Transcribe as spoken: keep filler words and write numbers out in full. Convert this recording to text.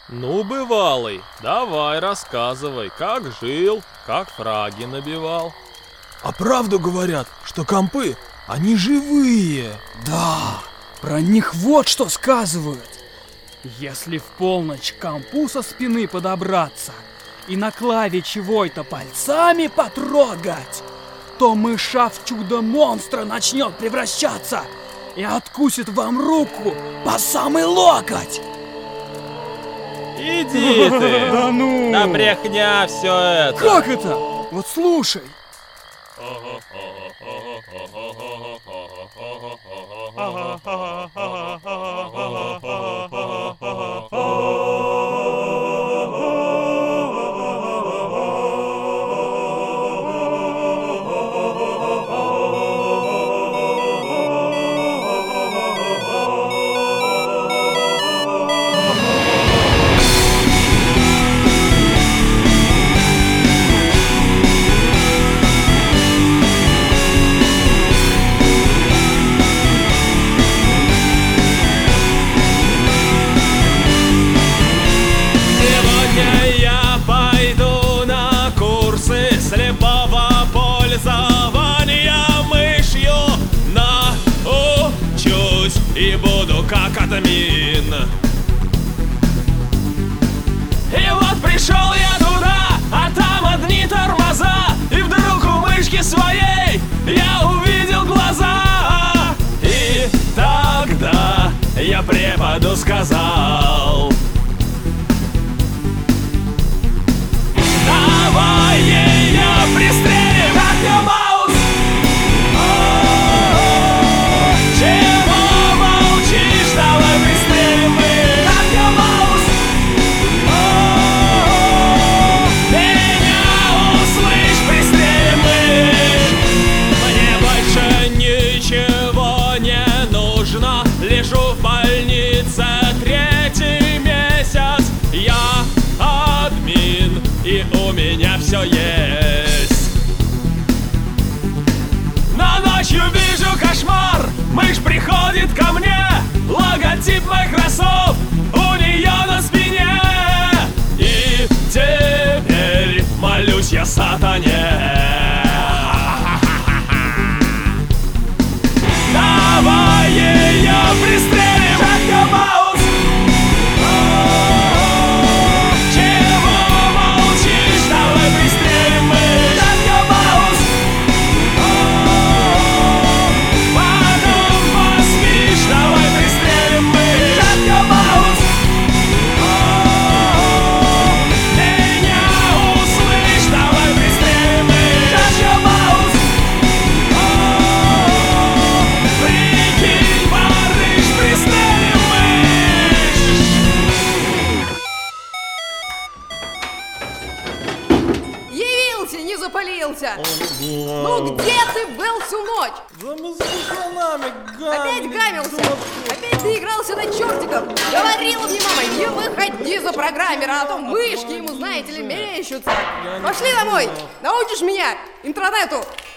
Ну, бывалый, давай рассказывай, как жил, как фраги набивал. А правду говорят, что компы, они живые. Да, про них вот что сказывают. Если в полночь к компу со спины подобраться и на клаве чего-то пальцами потрогать, то мышь в чудо-монстра начнет превращаться и откусит вам руку по самый локоть. Иди ты! Да ну! Да брехня все это! Как это? Вот слушай. И буду как админ. И вот пришел я туда, а там одни тормоза. И вдруг у мышки своей я увидел глаза. И тогда я преподу сказал: давай ее пристрелим, как я маус. Лежу в больнице третий месяц. Я админ, и у меня все есть. Но ночью вижу кошмар. Мышь приходит ко мне, логотип Microsoft у нее на спине. И теперь молюсь я сатане: давай ее пристрелим, как я маус. Чего молчишь? Давай пристрелим мышь, как я маус. Потом поспишь. Давай пристрелим мышь, как я маус. Меня услышь. Давай пристрелим мышь, как я маус. Явился, не запалился. Ну где ты был всю ночь? Да мы с пацанами Опять гамился? Опять ты игрался на чертиков? Говорила мне мама, не выходи за программера, а то мышки ему, знаете ли, мерещутся. Пошли домой, научишь меня интернету.